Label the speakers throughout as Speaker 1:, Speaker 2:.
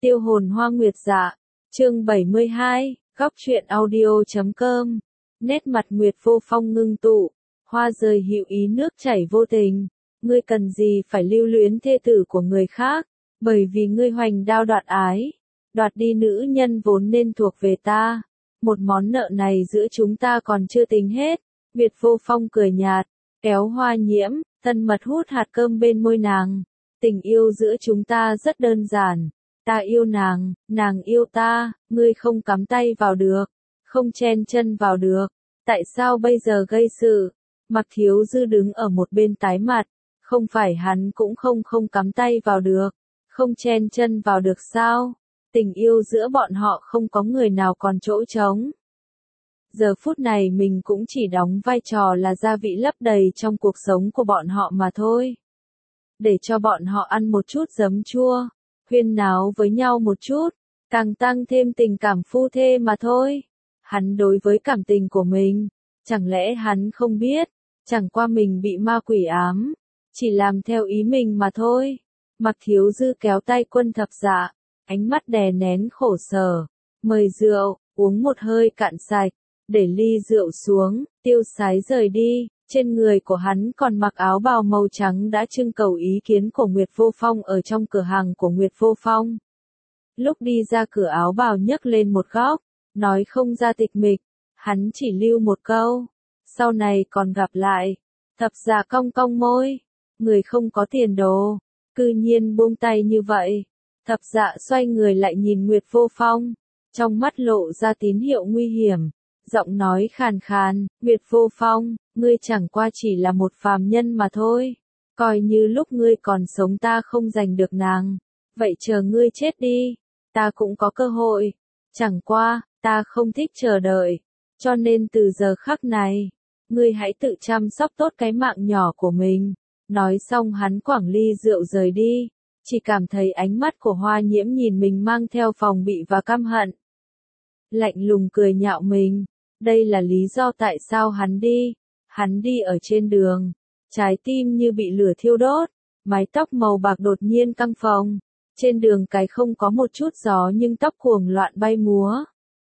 Speaker 1: Tiêu hồn hoa nguyệt dạ. Chương 72, góc truyện audio.com. Nét mặt Nguyệt Vô Phong ngưng tụ, hoa rơi hữu ý nước chảy vô tình. Ngươi cần gì phải lưu luyến thê tử của người khác, bởi vì ngươi hoành đao đoạt ái, đoạt đi nữ nhân vốn nên thuộc về ta. Một món nợ này giữa chúng ta còn chưa tính hết. Nguyệt Vô Phong cười nhạt, kéo Hoa Nhiễm, thân mật hút hạt cơm bên môi nàng. Tình yêu giữa chúng ta rất đơn giản. Ta yêu nàng, nàng yêu ta, ngươi không cắm tay vào được, không chen chân vào được. Tại sao bây giờ gây sự? Mặc Thiếu Dư đứng ở một bên tái mặt, không phải hắn cũng không cắm tay vào được, không chen chân vào được sao? Tình yêu giữa bọn họ không có người nào còn chỗ trống. Giờ phút này mình cũng chỉ đóng vai trò là gia vị lấp đầy trong cuộc sống của bọn họ mà thôi. Để cho bọn họ ăn một chút giấm chua, huyên náo với nhau một chút, càng tăng thêm tình cảm phu thê mà thôi. Hắn đối với cảm tình của mình, chẳng lẽ hắn không biết, chẳng qua mình bị ma quỷ ám, chỉ làm theo ý mình mà thôi. Mặc Thiếu Dư kéo tay Quân Thập Dạ, ánh mắt đè nén khổ sở, mời rượu, uống một hơi cạn sạch, để ly rượu xuống, tiêu sái rời đi. Trên người của hắn còn mặc áo bào màu trắng đã trưng cầu ý kiến của Nguyệt Vô Phong ở trong cửa hàng của Nguyệt Vô Phong. Lúc đi ra cửa áo bào nhấc lên một góc, nói không ra tịch mịch, hắn chỉ lưu một câu, sau này còn gặp lại. Thập Dạ cong cong môi, người không có tiền đồ, cư nhiên buông tay như vậy. Thập Dạ xoay người lại nhìn Nguyệt Vô Phong, trong mắt lộ ra tín hiệu nguy hiểm, giọng nói khàn khàn, Nguyệt Vô Phong, ngươi chẳng qua chỉ là một phàm nhân mà thôi, coi như lúc ngươi còn sống ta không giành được nàng, vậy chờ ngươi chết đi, ta cũng có cơ hội, chẳng qua, ta không thích chờ đợi, cho nên từ giờ khắc này, ngươi hãy tự chăm sóc tốt cái mạng nhỏ của mình. Nói xong hắn quẳng ly rượu rời đi, chỉ cảm thấy ánh mắt của Hoa Nhiễm nhìn mình mang theo phòng bị và căm hận. Lạnh lùng cười nhạo mình, đây là lý do tại sao hắn đi ở trên đường, trái tim như bị lửa thiêu đốt, mái tóc màu bạc đột nhiên căng phồng, trên đường cái không có một chút gió nhưng tóc cuồng loạn bay múa.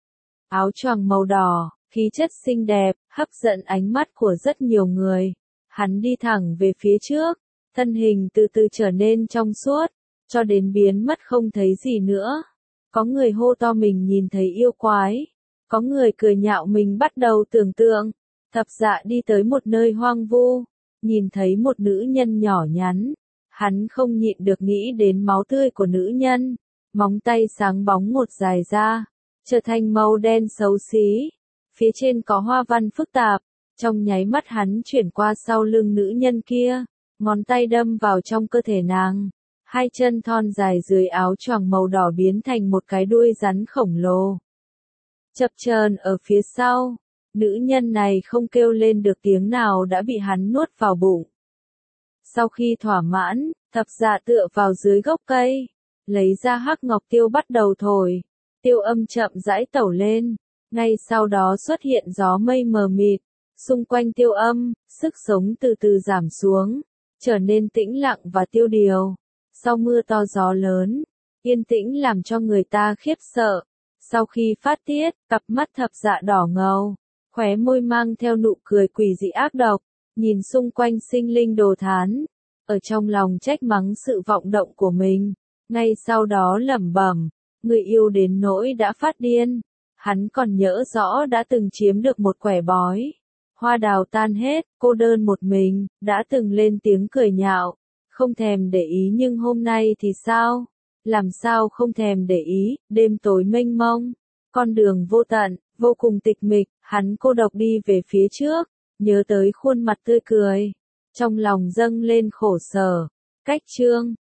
Speaker 1: Áo choàng màu đỏ, khí chất xinh đẹp, hấp dẫn ánh mắt của rất nhiều người. Hắn đi thẳng về phía trước, thân hình từ từ trở nên trong suốt, cho đến biến mất không thấy gì nữa. Có người hô to mình nhìn thấy yêu quái, có người cười nhạo mình bắt đầu tưởng tượng. Thập Dạ đi tới một nơi hoang vu, nhìn thấy một nữ nhân nhỏ nhắn, hắn không nhịn được nghĩ đến máu tươi của nữ nhân, móng tay sáng bóng một dài ra, trở thành màu đen xấu xí, phía trên có hoa văn phức tạp. Trong nháy mắt hắn chuyển qua sau lưng nữ nhân kia, ngón tay đâm vào trong cơ thể nàng, hai chân thon dài dưới áo choàng màu đỏ biến thành một cái đuôi rắn khổng lồ. Chập chờn ở phía sau, nữ nhân này không kêu lên được tiếng nào đã bị hắn nuốt vào bụng. Sau khi thỏa mãn, Thập Dạ tựa vào dưới gốc cây, lấy ra hắc ngọc tiêu bắt đầu thổi, tiêu âm chậm rãi tẩu lên, ngay sau đó xuất hiện gió mây mờ mịt. Xung quanh tiêu âm, sức sống từ từ giảm xuống, trở nên tĩnh lặng và tiêu điều. Sau mưa to gió lớn, yên tĩnh làm cho người ta khiếp sợ. Sau khi phát tiết, cặp mắt Thập Dạ đỏ ngầu, khóe môi mang theo nụ cười quỷ dị ác độc, nhìn xung quanh sinh linh đồ thán, ở trong lòng trách mắng sự vọng động của mình. Ngay sau đó lẩm bẩm, người yêu đến nỗi đã phát điên. Hắn còn nhớ rõ đã từng chiếm được một quẻ bói. Hoa đào tan hết, cô đơn một mình, đã từng lên tiếng cười nhạo, không thèm để ý nhưng hôm nay thì sao? Làm sao không thèm để ý, đêm tối mênh mông, con đường vô tận, vô cùng tịch mịch, hắn cô độc đi về phía trước, nhớ tới khuôn mặt tươi cười, trong lòng dâng lên khổ sở. Cách chương